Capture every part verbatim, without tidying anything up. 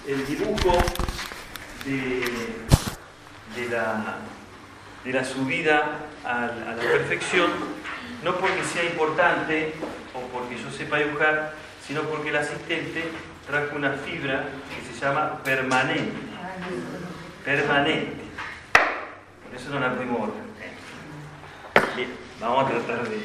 el dibujo de, de, la, de la subida a, a la perfección, no porque sea importante o porque yo sepa dibujar, sino porque el asistente trajo una fibra que se llama permanente. Permanente. Por eso no la pudimos borrar. Bien, vamos a tratar de...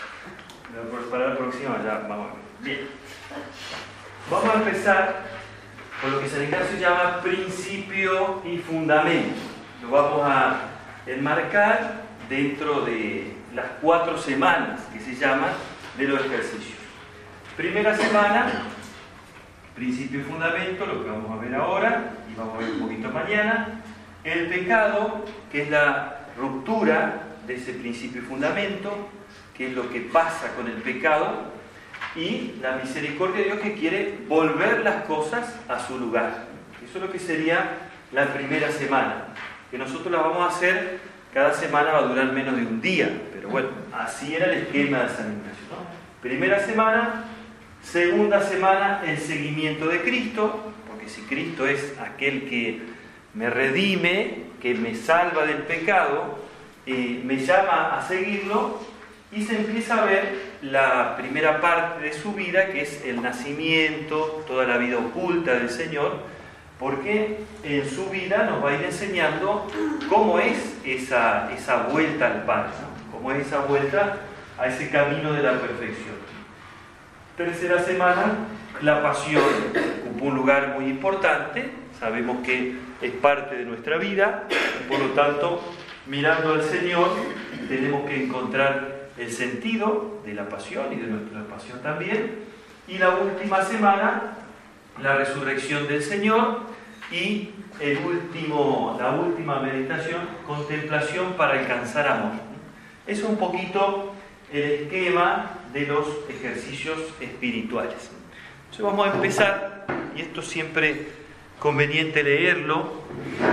Para la próxima ya vamos a ver. Bien. Vamos a empezar con lo que San Ignacio llama principio y fundamento. Lo vamos a enmarcar dentro de las cuatro semanas que se llaman de los ejercicios. Primera semana, principio y fundamento, lo que vamos a ver ahora y vamos a ver un poquito mañana. El pecado, que es la ruptura de ese principio y fundamento, que es lo que pasa con el pecado, y la misericordia de Dios, que quiere volver las cosas a su lugar. Eso es lo que sería la primera semana, que nosotros la vamos a hacer, cada semana va a durar menos de un día, pero bueno, así era el esquema de San Ignacio, ¿no? Primera semana, segunda semana, el seguimiento de Cristo, porque si Cristo es aquel que me redime, que me salva del pecado, eh, me llama a seguirlo, y se empieza a ver la primera parte de su vida, que es el nacimiento, toda la vida oculta del Señor, porque en su vida nos va a ir enseñando cómo es esa, esa vuelta al Padre, ¿no? Cómo es esa vuelta a ese camino de la perfección. Tercera semana, la pasión ocupa un lugar muy importante, sabemos que es parte de nuestra vida, por lo tanto, mirando al Señor, tenemos que encontrar el sentido de la pasión y de nuestra pasión también. Y la última semana, la resurrección del Señor, y el último, la última meditación, contemplación para alcanzar amor. Eso es un poquito el esquema de los ejercicios espirituales. Entonces vamos a empezar, y esto siempre conveniente leerlo.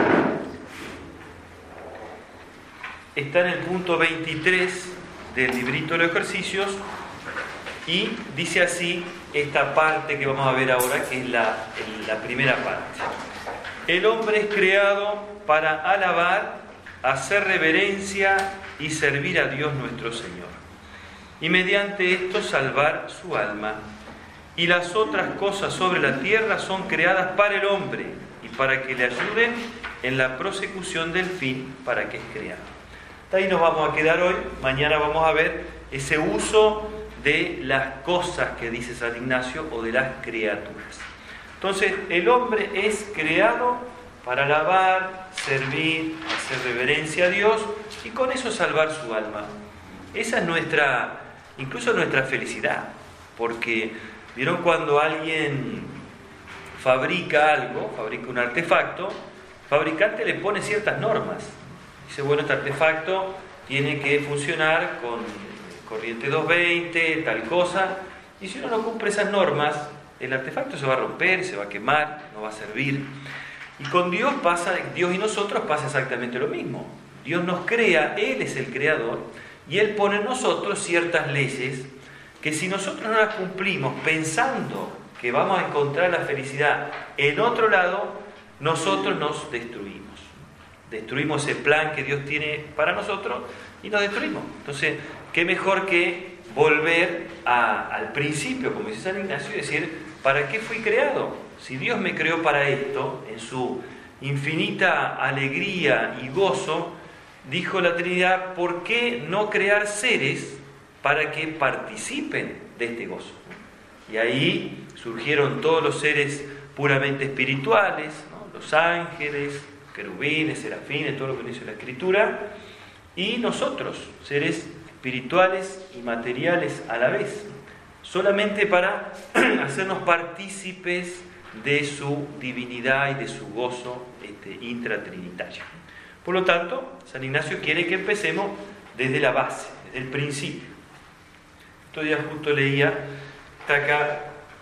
Está en el punto veintitrés del librito de los ejercicios, y dice así esta parte que vamos a ver ahora, que es la, la primera parte. El hombre es creado para alabar, hacer reverencia y servir a Dios nuestro Señor, y mediante esto salvar su alma. Y las otras cosas sobre la tierra son creadas para el hombre y para que le ayuden en la prosecución del fin para que es creado. Hasta ahí nos vamos a quedar hoy. Mañana vamos a ver ese uso de las cosas que dice San Ignacio, o de las criaturas. Entonces, el hombre es creado para alabar, servir, hacer reverencia a Dios, y con eso salvar su alma. Esa es nuestra, incluso nuestra felicidad, porque ¿vieron cuando alguien fabrica algo, fabrica un artefacto? El fabricante le pone ciertas normas. Dice, bueno, este artefacto tiene que funcionar con corriente doscientos veinte, tal cosa, y si uno no cumple esas normas, el artefacto se va a romper, se va a quemar, no va a servir. Y con Dios pasa, Dios y nosotros pasa exactamente lo mismo. Dios nos crea, Él es el creador, y Él pone en nosotros ciertas leyes que si nosotros no las cumplimos pensando que vamos a encontrar la felicidad en otro lado, nosotros nos destruimos. Destruimos el plan que Dios tiene para nosotros y nos destruimos. Entonces, qué mejor que volver a, al principio, como dice San Ignacio, y decir, ¿para qué fui creado? Si Dios me creó para esto, en su infinita alegría y gozo, dijo la Trinidad, ¿por qué no crear seres para que participen de este gozo? Y ahí surgieron todos los seres puramente espirituales, ¿no? Los ángeles, querubines, serafines, todo lo que dice la Escritura, y nosotros, seres espirituales y materiales a la vez, solamente para hacernos partícipes de su divinidad y de su gozo este, intratrinitario. Por lo tanto, San Ignacio quiere que empecemos desde la base, desde el principio. Estos días justo leía, está acá,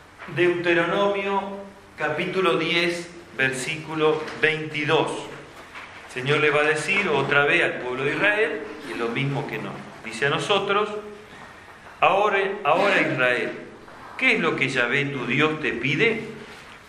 Deuteronomio capítulo diez, versículo veintidós. El Señor le va a decir otra vez al pueblo de Israel, y es lo mismo que nos dice a nosotros, ahora, ahora Israel, ¿qué es lo que Yahvé tu Dios te pide?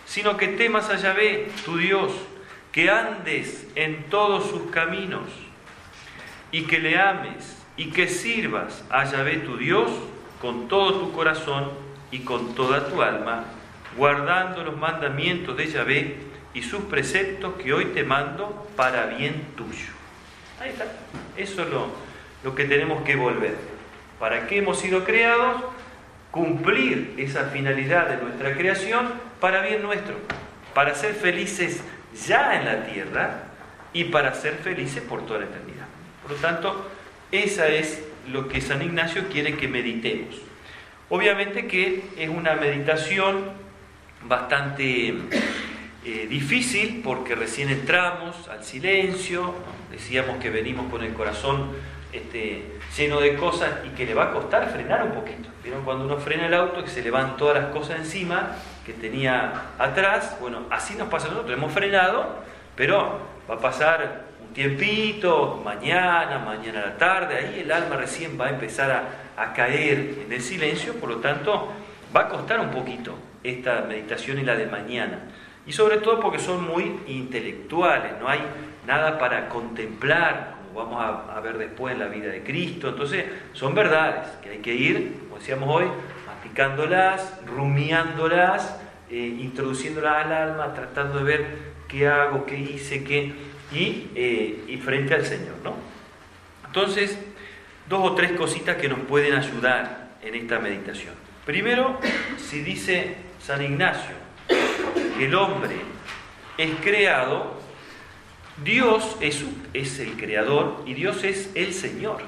sino que temas a Yahvé, tu Dios, que andes en todos sus caminos, y que le ames, y que sirvas a Yahvé, tu Dios, con todo tu corazón y con toda tu alma, guardando los mandamientos de Yahvé y sus preceptos que hoy te mando para bien tuyo. Ahí está. Eso es lo, lo que tenemos que volver. ¿Para qué hemos sido creados? Cumplir esa finalidad de nuestra creación para bien nuestro, para ser felices ya en la tierra y para ser felices por toda la eternidad. Por lo tanto, esa es lo que San Ignacio quiere que meditemos. Obviamente que es una meditación bastante eh, difícil porque recién entramos al silencio, ¿no? Decíamos que venimos con el corazón este, lleno de cosas y que le va a costar frenar un poquito. ¿Vieron cuando uno frena el auto que se le van todas las cosas encima que tenía atrás? Bueno, así nos pasa a nosotros, hemos frenado, pero va a pasar un tiempito, mañana, mañana a la tarde, ahí el alma recién va a empezar a, a caer en el silencio, por lo tanto va a costar un poquito esta meditación y la de mañana. Y sobre todo porque son muy intelectuales, no hay nada para contemplar, como vamos a, a ver después en la vida de Cristo. Entonces son verdades que hay que ir, como decíamos hoy, masticándolas, rumiándolas, eh, introduciéndolas al alma, tratando de ver qué hago, qué hice, qué, y, eh, y frente al Señor, ¿no? Entonces, dos o tres cositas que nos pueden ayudar en esta meditación. Primero, si dice San Ignacio que el hombre es creado, Dios es, es el creador y Dios es el Señor.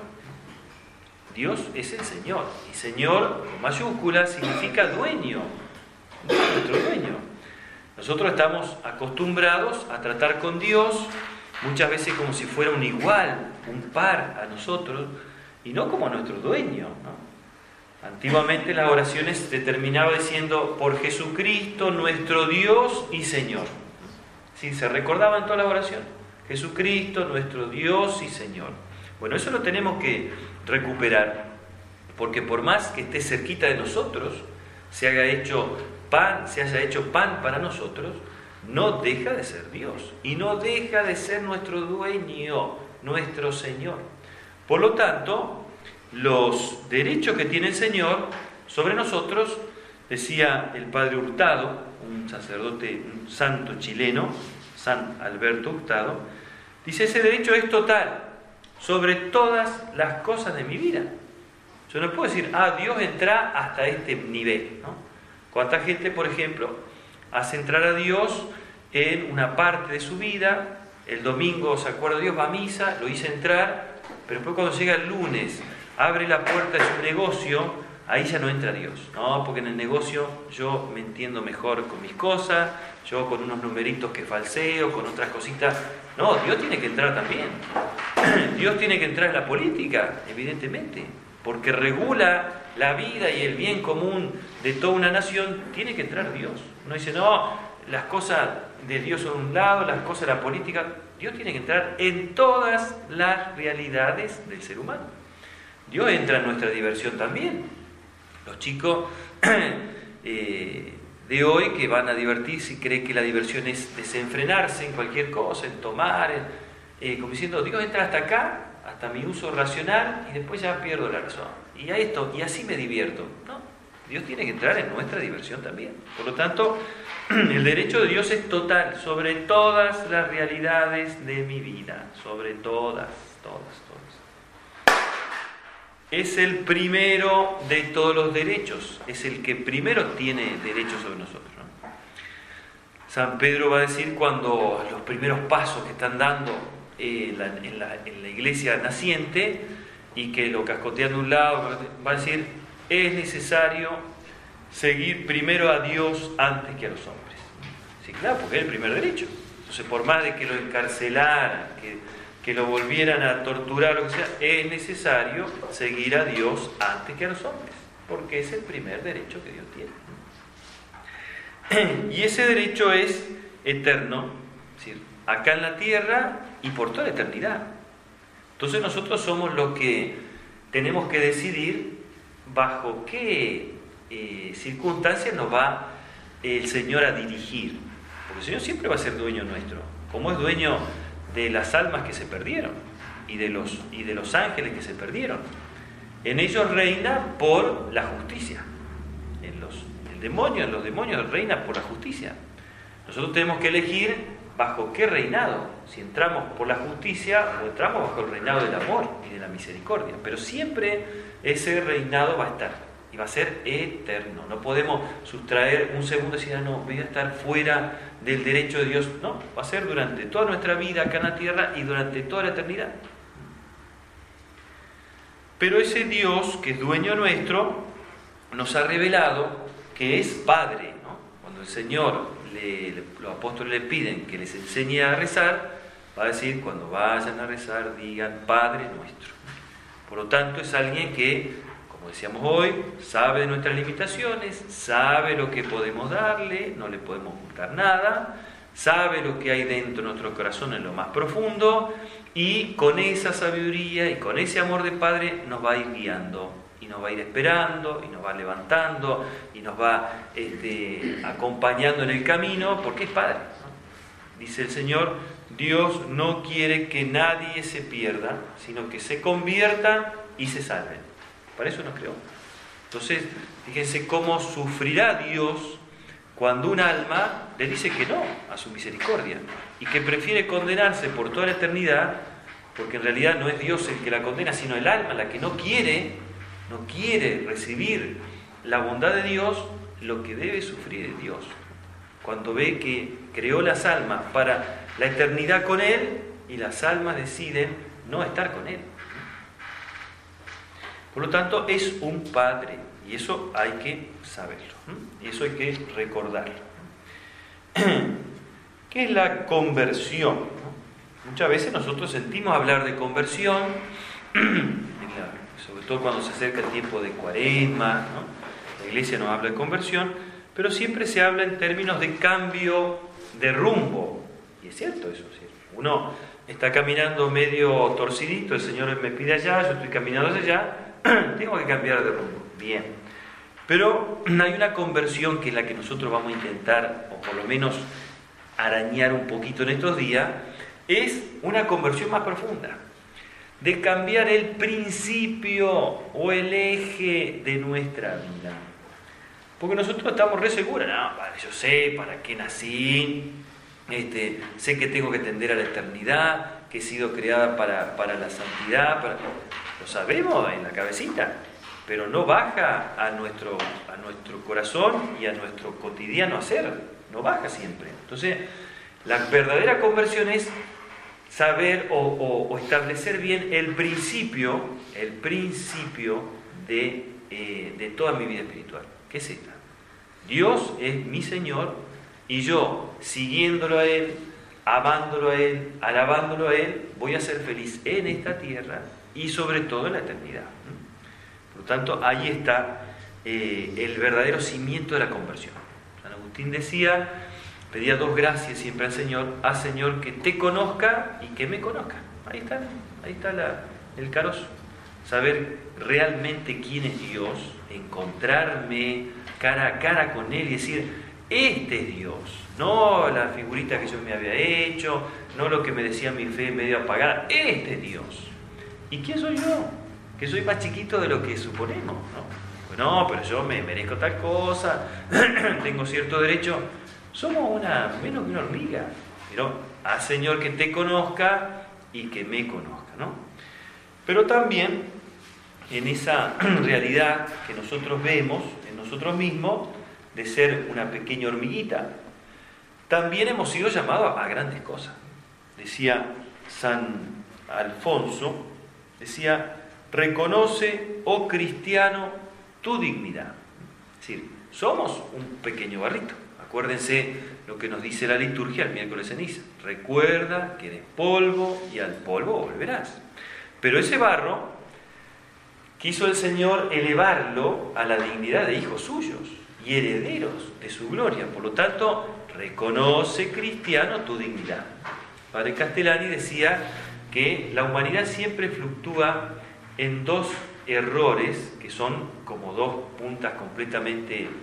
Dios es el Señor. Y Señor, con mayúscula, significa dueño. Nuestro dueño. Nosotros estamos acostumbrados a tratar con Dios muchas veces como si fuera un igual, un par a nosotros, y no como nuestro dueño, ¿no? Antiguamente las oraciones se terminaba diciendo por Jesucristo nuestro Dios y Señor. ¿Sí? Se recordaba en toda la oración. Jesucristo nuestro Dios y Señor. Bueno, eso lo tenemos que recuperar, porque por más que esté cerquita de nosotros, se haya hecho pan, se haya hecho pan para nosotros, no deja de ser Dios y no deja de ser nuestro dueño, nuestro Señor. Por lo tanto, los derechos que tiene el Señor sobre nosotros, decía el padre Hurtado, un sacerdote, un santo chileno, San Alberto Hurtado, dice: ese derecho es total sobre todas las cosas de mi vida. Yo no puedo decir, ah, Dios entra hasta este nivel, ¿no? ¿Cuánta gente, por ejemplo, hace entrar a Dios en una parte de su vida? El domingo se acuerda de Dios, va a misa, lo hice entrar, pero después cuando llega el lunes, abre la puerta de su negocio, ahí ya no entra Dios, ¿no? Porque en el negocio yo me entiendo mejor con mis cosas, yo con unos numeritos que falseo, con otras cositas. No, Dios tiene que entrar también. Dios tiene que entrar en la política, evidentemente, porque regula la vida y el bien común de toda una nación, tiene que entrar Dios. No dice, no, las cosas de Dios son un lado, las cosas de la política. Dios tiene que entrar en todas las realidades del ser humano. Dios entra en nuestra diversión también. Los chicos eh, de hoy que van a divertirse y creen que la diversión es desenfrenarse en cualquier cosa, en tomar, en, eh, como diciendo, Dios entra hasta acá, hasta mi uso racional, y después ya pierdo la razón. Y a esto, y así me divierto. No, Dios tiene que entrar en nuestra diversión también. Por lo tanto, el derecho de Dios es total sobre todas las realidades de mi vida, sobre todas, todas, todas. Es el primero de todos los derechos, es el que primero tiene derechos sobre nosotros, ¿no? San Pedro va a decir cuando los primeros pasos que están dando eh, la, en, la, en la iglesia naciente y que lo cascotean de un lado, va a decir, es necesario seguir primero a Dios antes que a los hombres. Sí, claro, porque es el primer derecho. Entonces, por más de que lo encarcelaran, que, que lo volvieran a torturar, lo que sea, es necesario seguir a Dios antes que a los hombres, porque es el primer derecho que Dios tiene. Y ese derecho es eterno, es decir, acá en la tierra y por toda la eternidad. Entonces nosotros somos los que tenemos que decidir bajo qué eh, circunstancias nos va el Señor a dirigir, porque el Señor siempre va a ser dueño nuestro, como es dueño de las almas que se perdieron y de los, y de los ángeles que se perdieron. En ellos reina por la justicia. En los, el demonio, en los demonios reina por la justicia. Nosotros tenemos que elegir bajo qué reinado, si entramos por la justicia o entramos bajo el reinado del amor y de la misericordia. Pero siempre ese reinado va a estar. Y va a ser eterno. No podemos sustraer un segundo y decir, ah, no, voy a estar fuera del derecho de Dios. No, va a ser durante toda nuestra vida acá en la tierra y durante toda la eternidad. Pero ese Dios, que es dueño nuestro, nos ha revelado que es Padre, ¿no? Cuando el Señor, le, le, los apóstoles le piden que les enseñe a rezar, va a decir, cuando vayan a rezar, digan Padre nuestro. Por lo tanto, es alguien que, como decíamos hoy, sabe de nuestras limitaciones, sabe lo que podemos darle, no le podemos ocultar nada, sabe lo que hay dentro de nuestro corazón en lo más profundo, y con esa sabiduría y con ese amor de Padre nos va a ir guiando, y nos va a ir esperando, y nos va levantando, y nos va este, acompañando en el camino, porque es Padre, ¿no? Dice el Señor, Dios no quiere que nadie se pierda, sino que se conviertan y se salven. Para eso nos creó. Entonces, fíjense cómo sufrirá Dios cuando un alma le dice que no a su misericordia y que prefiere condenarse por toda la eternidad, porque en realidad no es Dios el que la condena, sino el alma la que no quiere, no quiere recibir la bondad de Dios, lo que debe sufrir es Dios. Cuando ve que creó las almas para la eternidad con Él y las almas deciden no estar con Él. Por lo tanto, es un Padre, y eso hay que saberlo, y eso hay que recordarlo. ¿Qué es la conversión? Muchas veces nosotros sentimos hablar de conversión, sobre todo cuando se acerca el tiempo de Cuaresma, ¿no? La Iglesia nos habla de conversión, pero siempre se habla en términos de cambio de rumbo, y es cierto eso, ¿sí? Uno está caminando medio torcidito, el Señor me pide allá, yo estoy caminando hacia allá, tengo que cambiar de rumbo, bien. Pero hay una conversión que es la que nosotros vamos a intentar, o por lo menos arañar un poquito en estos días, es una conversión más profunda, de cambiar el principio o el eje de nuestra vida. Porque nosotros estamos re seguros, no, vale, yo sé para qué nací, este, sé que tengo que tender a la eternidad, que he sido creada para, para la santidad, para... lo sabemos en la cabecita, pero no baja a nuestro, a nuestro corazón y a nuestro cotidiano hacer, no baja siempre. Entonces, la verdadera conversión es saber o, o, o establecer bien el principio, el principio de, eh, de toda mi vida espiritual. ¿Qué es esta? Dios es mi Señor y yo, siguiéndolo a Él, amándolo a Él, alabándolo a Él, voy a ser feliz en esta tierra y sobre todo en la eternidad. Por lo tanto, ahí está eh, el verdadero cimiento de la conversión. San Agustín decía, pedía dos gracias siempre al Señor, a Señor que te conozca y que me conozca. Ahí está, ahí está la, el carozo. Saber realmente quién es Dios, encontrarme cara a cara con Él y decir, este es Dios, no la figurita que yo me había hecho, no lo que me decía mi fe medio apagada, este es Dios. ¿Y quién soy yo? Que soy más chiquito de lo que suponemos, ¿no? Pues no, pero yo me merezco tal cosa, tengo cierto derecho. Somos una, menos que una hormiga. Pero haz, Señor, que te conozca y que me conozca, ¿no? Pero también en esa realidad que nosotros vemos en nosotros mismos, de ser una pequeña hormiguita, también hemos sido llamados a grandes cosas. Decía San Alfonso, decía, reconoce, oh cristiano, tu dignidad. Es decir, somos un pequeño barrito. Acuérdense lo que nos dice la liturgia el miércoles ceniza. Recuerda que eres polvo y al polvo volverás. Pero ese barro quiso el Señor elevarlo a la dignidad de hijos suyos y herederos de su gloria. Por lo tanto, reconoce, cristiano, tu dignidad. Padre Castellani decía que la humanidad siempre fluctúa en dos errores, que son como dos puntas completamente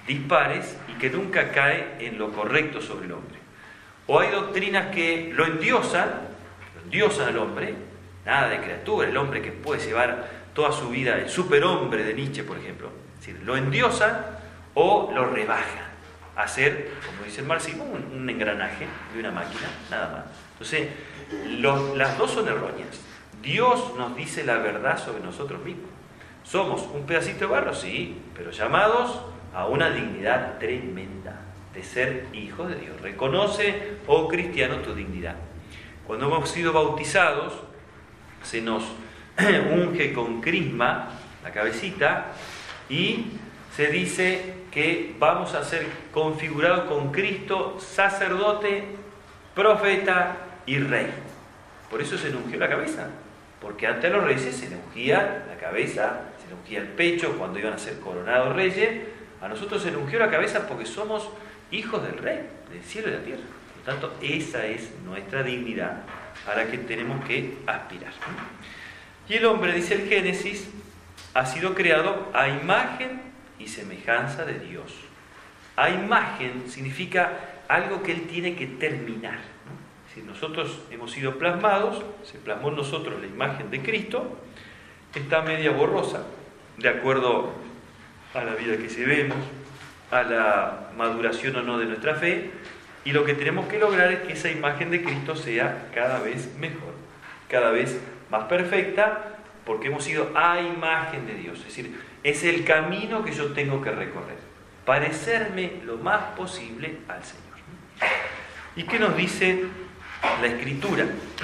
dispares y que nunca cae en lo correcto sobre el hombre. O hay doctrinas que lo endiosan, lo endiosan al hombre, nada de criatura, el hombre que puede llevar toda su vida, el superhombre de Nietzsche, por ejemplo. Es decir, lo endiosan o lo rebajan a ser, como dice el marxismo, un, un engranaje de una máquina, nada más. Entonces, los, las dos son erróneas. Dios nos dice la verdad sobre nosotros mismos. Somos un pedacito de barro, sí, pero llamados a una dignidad tremenda de ser hijos de Dios. Reconoce, oh cristiano, tu dignidad. Cuando hemos sido bautizados, se nos unge con crisma la cabecita y se dice que vamos a ser configurados con Cristo, sacerdote, profeta y rey. Por eso se le ungió la cabeza, porque antes a los reyes se le ungía la cabeza, se le ungía el pecho cuando iban a ser coronados reyes. A nosotros se le ungió la cabeza porque somos hijos del rey, del cielo y de la tierra. Por lo tanto, esa es nuestra dignidad a la que tenemos que aspirar. Y el hombre, dice el Génesis, ha sido creado a imagen y semejanza de Dios. A imagen significa algo que Él tiene que terminar, ¿no? Es decir, nosotros hemos sido plasmados, se plasmó en nosotros la imagen de Cristo, está media borrosa, de acuerdo a la vida que llevemos, a la maduración o no de nuestra fe, y lo que tenemos que lograr es que esa imagen de Cristo sea cada vez mejor, cada vez más perfecta, porque hemos sido a imagen de Dios. Es decir, es el camino que yo tengo que recorrer, parecerme lo más posible al Señor. ¿Y qué nos dice la Escritura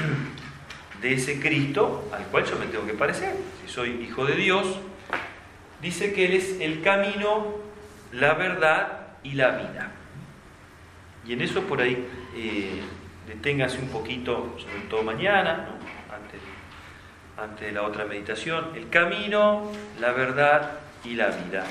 de ese Cristo al cual yo me tengo que parecer? Si soy hijo de Dios, dice que Él es el camino, la verdad y la vida. Y en eso por ahí eh, deténgase un poquito, sobre todo mañana, ¿no? antes, antes de la otra meditación. El camino, la verdad y la vida.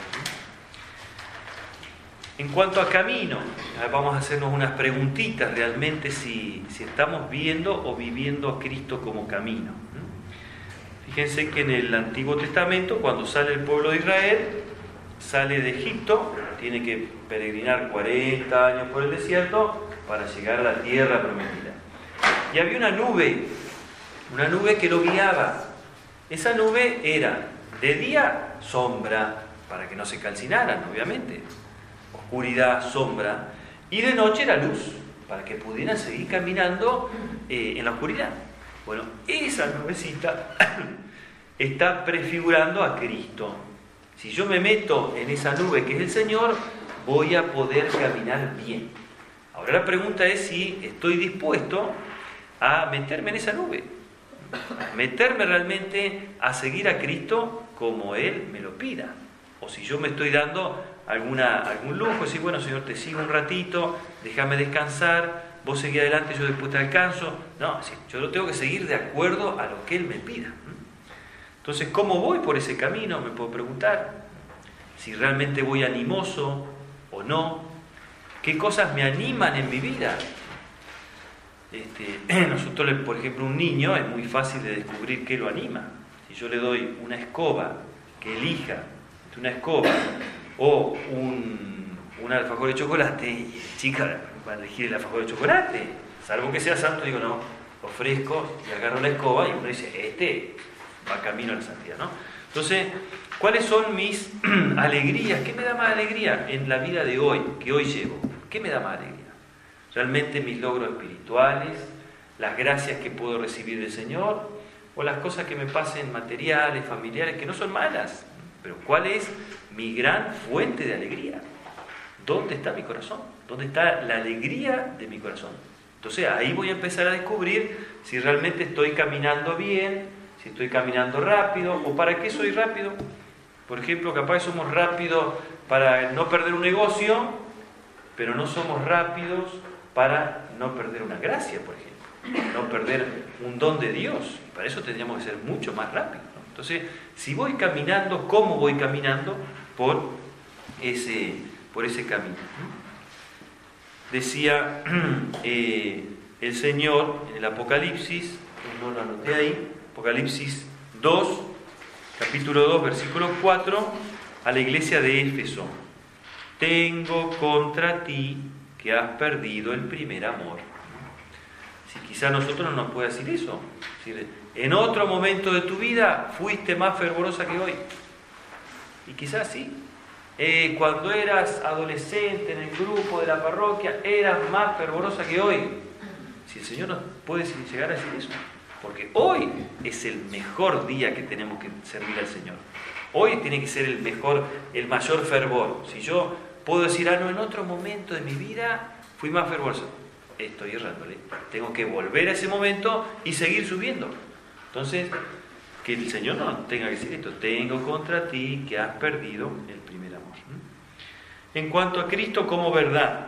En cuanto a camino, vamos a hacernos unas preguntitas realmente si, si estamos viendo o viviendo a Cristo como camino. Fíjense que en el Antiguo Testamento, cuando sale el pueblo de Israel, sale de Egipto, tiene que peregrinar cuarenta años por el desierto para llegar a la tierra prometida. Y había una nube, una nube que lo guiaba. Esa nube era de día sombra, para que no se calcinaran, obviamente, oscuridad, sombra, y de noche era luz, para que pudieran seguir caminando eh, en la oscuridad. Bueno, esa nubecita está prefigurando a Cristo. Si yo me meto en esa nube que es el Señor, voy a poder caminar bien. Ahora la pregunta es si estoy dispuesto a meterme en esa nube, meterme realmente a seguir a Cristo como Él me lo pida. O si yo me estoy dando alguna, algún lujo, decir, bueno, Señor, te sigo un ratito, déjame descansar, vos seguí adelante, yo después te alcanzo. No, yo lo tengo que seguir de acuerdo a lo que Él me pida. Entonces, ¿cómo voy por ese camino? Me puedo preguntar. Si realmente voy animoso o no. ¿Qué cosas me animan en mi vida? Este, nosotros, por ejemplo, un niño es muy fácil de descubrir qué lo anima. Si yo le doy una escoba, que elija una escoba o un, un alfajor de chocolate, y la chica va a elegir el alfajor de chocolate, salvo que sea santo, digo, no, ofrezco y agarro la escoba y uno dice, este va camino a la santidad, ¿no? Entonces, ¿cuáles son mis alegrías? ¿Qué me da más alegría en la vida de hoy, que hoy llevo? ¿Qué me da más alegría? ¿Realmente mis logros espirituales, las gracias que puedo recibir del Señor, o las cosas que me pasen materiales, familiares, que no son malas? Pero ¿cuál es mi gran fuente de alegría? ¿Dónde está mi corazón? ¿Dónde está la alegría de mi corazón? Entonces ahí voy a empezar a descubrir si realmente estoy caminando bien, si estoy caminando rápido, o para qué soy rápido. Por ejemplo, capaz somos rápidos para no perder un negocio, pero no somos rápidos para no perder una gracia, por ejemplo, no perder un don de Dios. Y para eso tendríamos que ser mucho más rápidos, ¿no? Entonces, si voy caminando, ¿cómo voy caminando? Por ese, por ese camino. Decía eh, el Señor en el Apocalipsis, no lo anoté ahí, Apocalipsis dos, capítulo dos, versículo cuatro, a la iglesia de Éfeso. tengo contra ti que has perdido el primer amor. Si quizás nosotros no nos puede decir eso. Es decir, en otro momento de tu vida fuiste más fervorosa que hoy. Y quizás sí. Eh, cuando eras adolescente en el grupo de la parroquia, eras más fervorosa que hoy. Si el Señor nos puede llegar a decir eso. Porque hoy es el mejor día que tenemos que servir al Señor. Hoy tiene que ser el mejor, el mayor fervor. Si yo puedo decir, ah, no, en otro momento de mi vida fui más fervoroso, estoy errándole. Tengo que volver a ese momento y seguir subiendo. Entonces, que el Señor no tenga que decir esto, tengo contra ti que has perdido el primer amor. En cuanto a Cristo como verdad,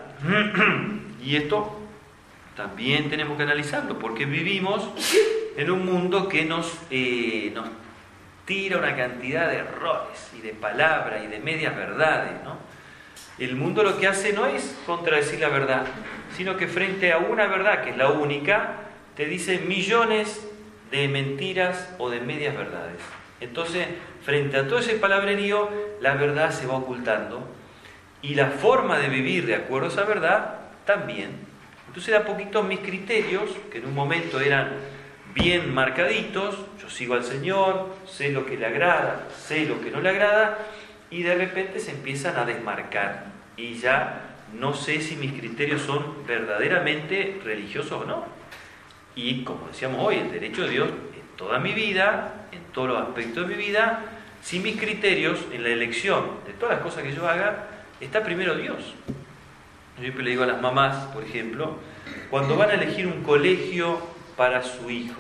y esto también tenemos que analizarlo, porque vivimos en un mundo que nos, eh, nos tira una cantidad de errores y de palabras y de medias verdades, ¿no? El mundo lo que hace no es contradecir la verdad, sino que frente a una verdad, que es la única, te dice millones de mentiras o de medias verdades. Entonces, frente a todo ese palabrerío, la verdad se va ocultando y la forma de vivir de acuerdo a esa verdad también. Entonces, de a poquito mis criterios, que en un momento eran bien marcaditos, yo sigo al Señor, sé lo que le agrada, sé lo que no le agrada, y de repente se empiezan a desmarcar y ya no sé si mis criterios son verdaderamente religiosos o no. Y como decíamos hoy, el derecho de Dios en toda mi vida, en todos los aspectos de mi vida, si mis criterios en la elección de todas las cosas que yo haga, está primero Dios. Yo siempre le digo a las mamás, por ejemplo, cuando van a elegir un colegio para su hijo,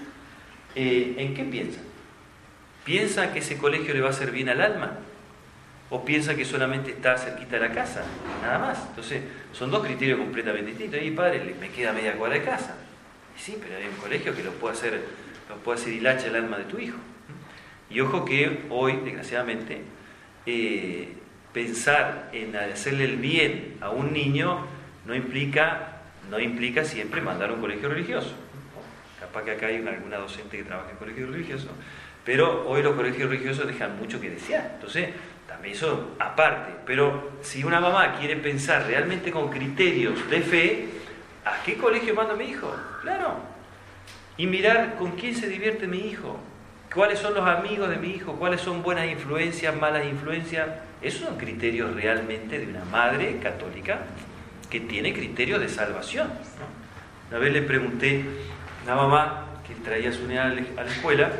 eh, ¿en qué piensan? ¿Piensan que ese colegio le va a hacer bien al alma? ¿O piensa que solamente está cerquita de la casa? Nada más. Entonces, son dos criterios completamente distintos. Y padre, me queda media cuadra de casa. Y sí, pero hay un colegio que lo puede hacer, lo puede hacer hilacha el alma de tu hijo. Y ojo que hoy, desgraciadamente, eh, pensar en hacerle el bien a un niño no implica, no implica siempre mandar a un colegio religioso. Capaz que acá hay una, alguna docente que trabaja en colegio religioso, pero hoy los colegios religiosos dejan mucho que desear. Entonces, también eso aparte, pero si una mamá quiere pensar realmente con criterios de fe, ¿a qué colegio manda mi hijo? Claro. Y mirar con quién se divierte mi hijo, cuáles son los amigos de mi hijo, cuáles son buenas influencias, malas influencias. Esos son criterios realmente de una madre católica que tiene criterios de salvación, ¿no? Una vez le pregunté a una mamá que traía a su niña a la escuela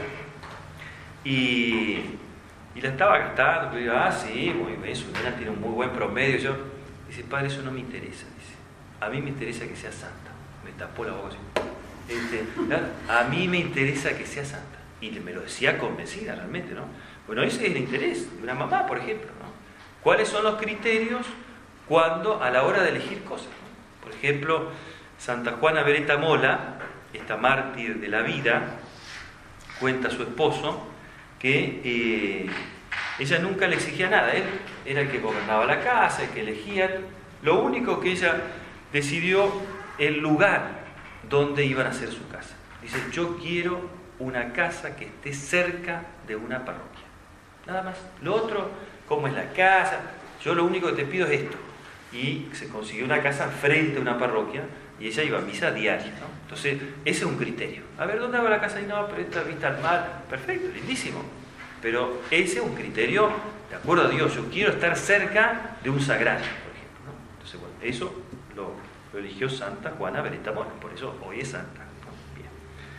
y... Y la estaba gastando, pero digo, ah, sí, muy bien, su nena tiene un muy buen promedio. Y yo, dice, padre, eso no me interesa. Dice, a mí me interesa que sea santa. Me tapó la boca así. Este, a mí me interesa que sea santa. Y me lo decía convencida realmente, ¿no? Bueno, ese es el interés de una mamá, por ejemplo, ¿no? ¿Cuáles son los criterios cuando a la hora de elegir cosas, ¿no? Por ejemplo, Santa Juana Beretta Mola, esta mártir de la vida, cuenta a su esposo que eh, ella nunca le exigía nada, él era el que gobernaba la casa, el que elegía. Lo único que ella decidió el lugar donde iban a hacer su casa. Dice, yo quiero una casa que esté cerca de una parroquia. Nada más. Lo otro, cómo es la casa, yo lo único que te pido es esto. Y se consiguió una casa frente a una parroquia y ella iba a misa diaria, ¿no? Entonces, ese es un criterio. A ver, ¿dónde va la casa? Y no, pero esta vista al mar, perfecto, lindísimo. Pero ese es un criterio de acuerdo a Dios. Yo quiero estar cerca de un sagrario, por ejemplo, ¿no? Entonces, bueno, eso lo, lo eligió Santa Juana Beretta Mola, por eso hoy es santa, ¿no? Bien.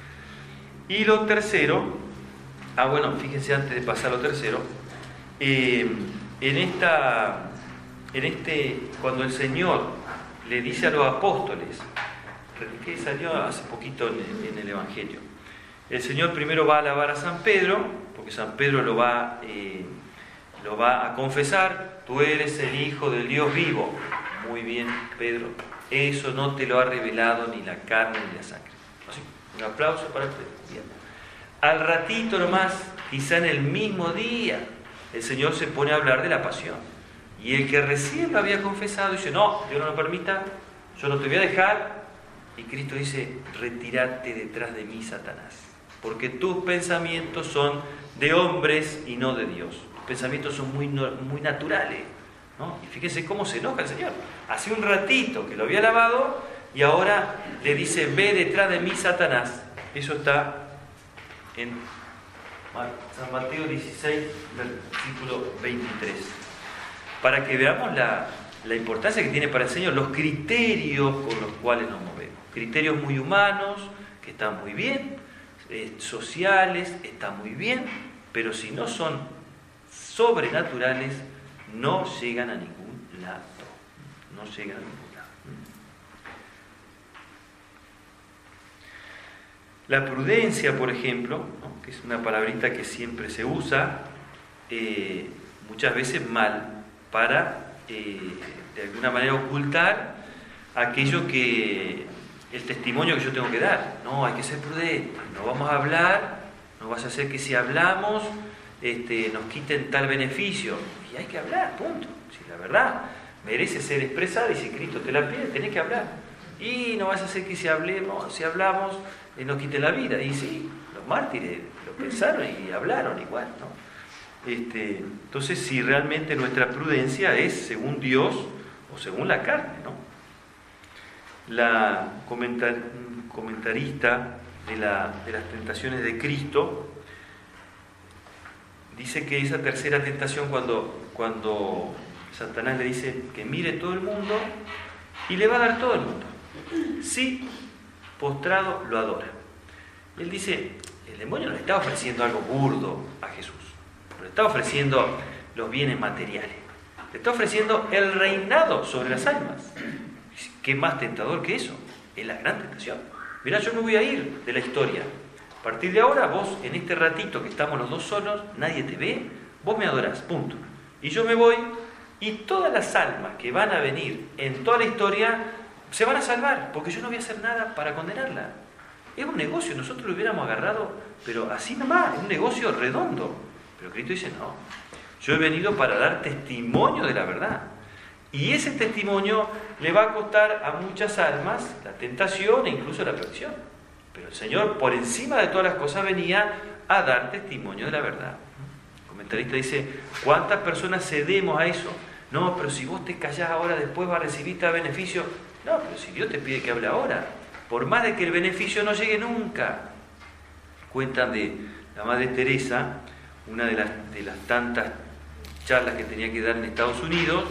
Y lo tercero, ah, bueno, fíjense antes de pasar a lo tercero, eh, en esta, en este, cuando el Señor le dice a los apóstoles, que salió hace poquito en, en el Evangelio, el Señor primero va a alabar a San Pedro, porque San Pedro lo va, eh, lo va a confesar, tú eres el Hijo del Dios vivo. Muy bien, Pedro, eso no te lo ha revelado ni la carne ni la sangre. Así, un aplauso para Pedro. Bien. Al ratito nomás, quizá en el mismo día, el Señor se pone a hablar de la pasión. Y el que recién lo había confesado dice, no, Dios no lo permita, yo no te voy a dejar. Y Cristo dice, retírate detrás de mí, Satanás, porque tus pensamientos son de hombres y no de Dios. Tus pensamientos son muy, muy naturales, ¿no? Y fíjense cómo se enoja el Señor. Hace un ratito que lo había lavado y ahora le dice, ve detrás de mí, Satanás. Eso está en San Mateo dieciséis, versículo veintitrés. Para que veamos la, la importancia que tiene para el Señor, los criterios con los cuales nos movemos. Criterios muy humanos, que están muy bien, eh, sociales, están muy bien, pero si no son sobrenaturales, no llegan a ningún lado. No llegan a ningún lado. La prudencia, por ejemplo, ¿no? Que es una palabrita que siempre se usa, eh, muchas veces mal, para eh, de alguna manera ocultar aquello que, el testimonio que yo tengo que dar. No, hay que ser prudente, no vamos a hablar, no vas a hacer que si hablamos este, nos quiten tal beneficio. Y hay que hablar, punto. Si la verdad merece ser expresada y si Cristo te la pide, tenés que hablar. Y no vas a hacer que si hablemos, si hablamos, eh, nos quite la vida. Y sí, los mártires lo pensaron y hablaron igual, ¿no? Este, entonces, si realmente nuestra prudencia es según Dios o según la carne, ¿no? La comentar, comentarista de, la, de las tentaciones de Cristo dice que esa tercera tentación, cuando, cuando Satanás le dice que mire todo el mundo y le va a dar todo el mundo, sí, postrado lo adora. Él dice, el demonio no le está ofreciendo algo burdo a Jesús, no le está ofreciendo los bienes materiales, le está ofreciendo el reinado sobre las almas. ¿Qué más tentador que eso? Es la gran tentación. Mirá, yo me voy a ir de la historia. A partir de ahora, vos, en este ratito que estamos los dos solos, nadie te ve, vos me adorás, punto. Y yo me voy, y todas las almas que van a venir en toda la historia se van a salvar, porque yo no voy a hacer nada para condenarla. Es un negocio, nosotros lo hubiéramos agarrado, pero así nomás, es un negocio redondo. Pero Cristo dice, no, yo he venido para dar testimonio de la verdad. Y ese testimonio le va a costar a muchas almas la tentación e incluso la perdición. Pero el Señor, por encima de todas las cosas, venía a dar testimonio de la verdad. El comentarista dice, ¿cuántas personas cedemos a eso? No, pero si vos te callás ahora, después vas a recibir tal beneficio. No, pero si Dios te pide que hable ahora, por más de que el beneficio no llegue nunca. Cuentan de la Madre Teresa, una de las, de las tantas charlas que tenía que dar en Estados Unidos.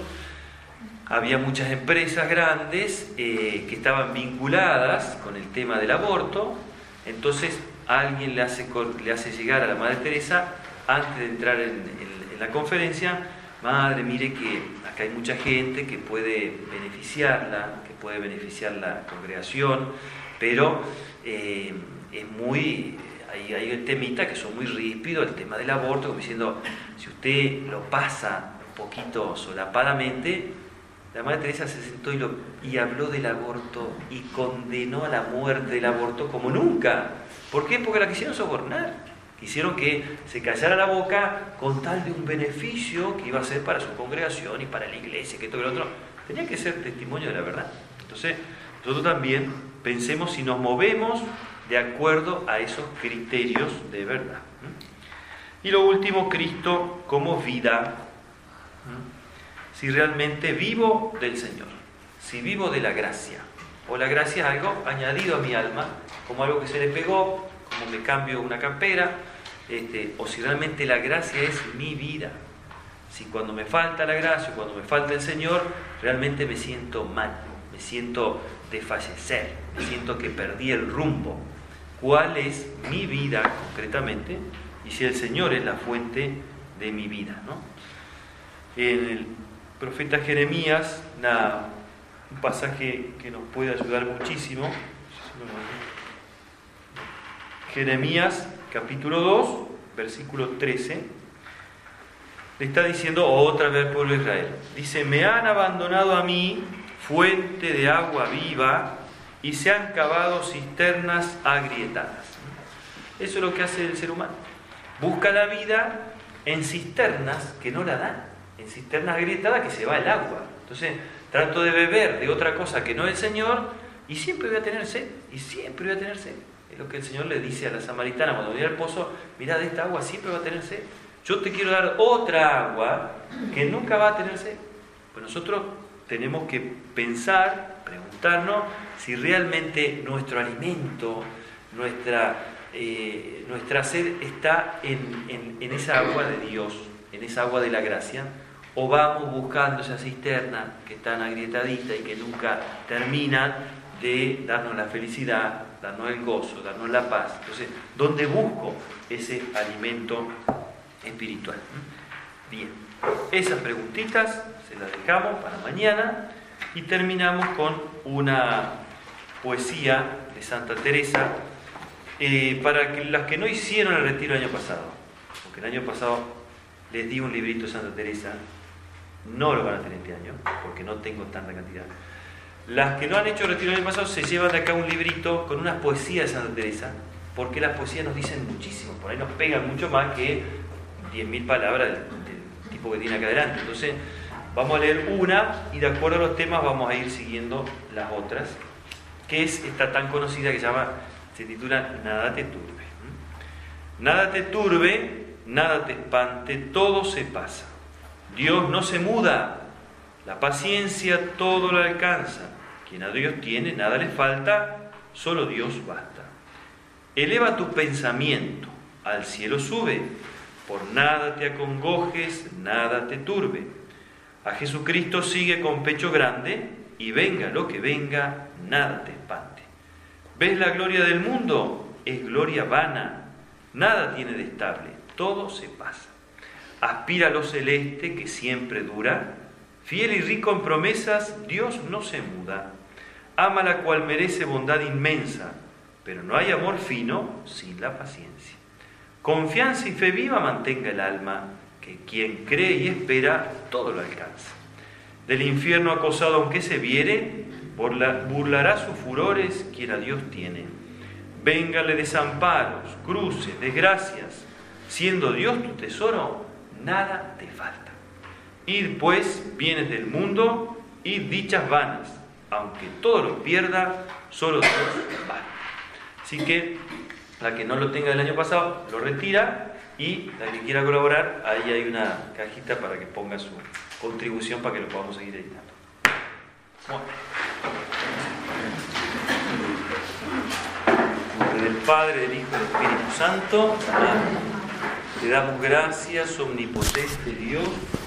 Había muchas empresas grandes eh, que estaban vinculadas con el tema del aborto. Entonces alguien le hace, le hace llegar a la Madre Teresa, antes de entrar en, en, en la conferencia, Madre, mire que acá hay mucha gente que puede beneficiarla, que puede beneficiar la congregación, pero eh, es muy, hay, hay temitas que son muy ríspidos, el tema del aborto, como diciendo, si usted lo pasa un poquito solapadamente. La Madre Teresa se sentó y, lo, y habló del aborto y condenó a la muerte del aborto como nunca. ¿Por qué? Porque la quisieron sobornar. Quisieron que se callara la boca con tal de un beneficio que iba a ser para su congregación y para la iglesia, que todo lo otro. Tenía que ser testimonio de la verdad. Entonces, nosotros también pensemos si nos movemos de acuerdo a esos criterios de verdad. Y lo último, Cristo como vida. Si realmente vivo del Señor, si vivo de la gracia, o la gracia es algo añadido a mi alma, como algo que se le pegó, como me cambio una campera, este, o si realmente la gracia es mi vida. Si cuando me falta la gracia, cuando me falta el Señor, realmente me siento mal, me siento desfallecer, me siento que perdí el rumbo. ¿Cuál es mi vida concretamente? Y si el Señor es la fuente de mi vida, ¿no? En el profeta Jeremías, una, un pasaje que nos puede ayudar muchísimo. Jeremías capítulo dos, versículo trece, le está diciendo otra vez al pueblo de Israel. Dice, me han abandonado a mí, fuente de agua viva, y se han cavado cisternas agrietadas. Eso es lo que hace el ser humano. Busca la vida en cisternas que no la dan, en cisternas agrietadas que se va el agua. Entonces, trato de beber de otra cosa que no es el Señor, y siempre voy a tener sed, y siempre voy a tener sed. Es lo que el Señor le dice a la samaritana cuando viene al pozo, mirá, de esta agua siempre va a tener sed. Yo te quiero dar otra agua que nunca va a tener sed. Pues nosotros tenemos que pensar, preguntarnos si realmente nuestro alimento, nuestra, eh, nuestra sed está en, en, en esa agua de Dios, en esa agua de la gracia, o vamos buscando esa cisterna que están agrietadita y que nunca terminan de darnos la felicidad, darnos el gozo, darnos la paz. Entonces, ¿dónde busco ese alimento espiritual? Bien, esas preguntitas se las dejamos para mañana y terminamos con una poesía de Santa Teresa eh, para que las que no hicieron el retiro el año pasado, porque el año pasado les di un librito de Santa Teresa, no lo van a tener este año porque no tengo tanta cantidad. Las que no han hecho el retiro el año pasado se llevan de acá un librito con unas poesías de Santa Teresa, porque las poesías nos dicen muchísimo, por ahí nos pegan mucho más que diez mil palabras del, del tipo que tiene acá adelante. Entonces vamos a leer una y de acuerdo a los temas vamos a ir siguiendo las otras, que es esta tan conocida que se llama, se titula Nada te turbe. Nada te turbe, nada te espante, todo se pasa. Dios no se muda, la paciencia todo lo alcanza. Quien a Dios tiene, nada le falta, solo Dios basta. Eleva tu pensamiento, al cielo sube, por nada te acongojes, nada te turbe. A Jesucristo sigue con pecho grande, y venga lo que venga, nada te espante. ¿Ves la gloria del mundo? Es gloria vana, nada tiene de estable, todo se pasa. Aspira a lo celeste que siempre dura, fiel y rico en promesas, Dios no se muda. Ama la cual merece bondad inmensa, pero no hay amor fino sin la paciencia. Confianza y fe viva mantenga el alma, que quien cree y espera todo lo alcanza. Del infierno acosado aunque se viere, burla, burlará sus furores quien a Dios tiene. Véngale desamparos, cruces, desgracias, siendo Dios tu tesoro, nada te falta. Id pues, bienes del mundo, id dichas vanas, aunque todo lo pierda, solo Dios vale. Así que la que no lo tenga del año pasado, lo retira, y la que quiera colaborar, ahí hay una cajita para que ponga su contribución para que lo podamos seguir editando. Bueno. En nombre del Padre, del Hijo y del Espíritu Santo, amén. Te damos gracias, omnipotente Dios,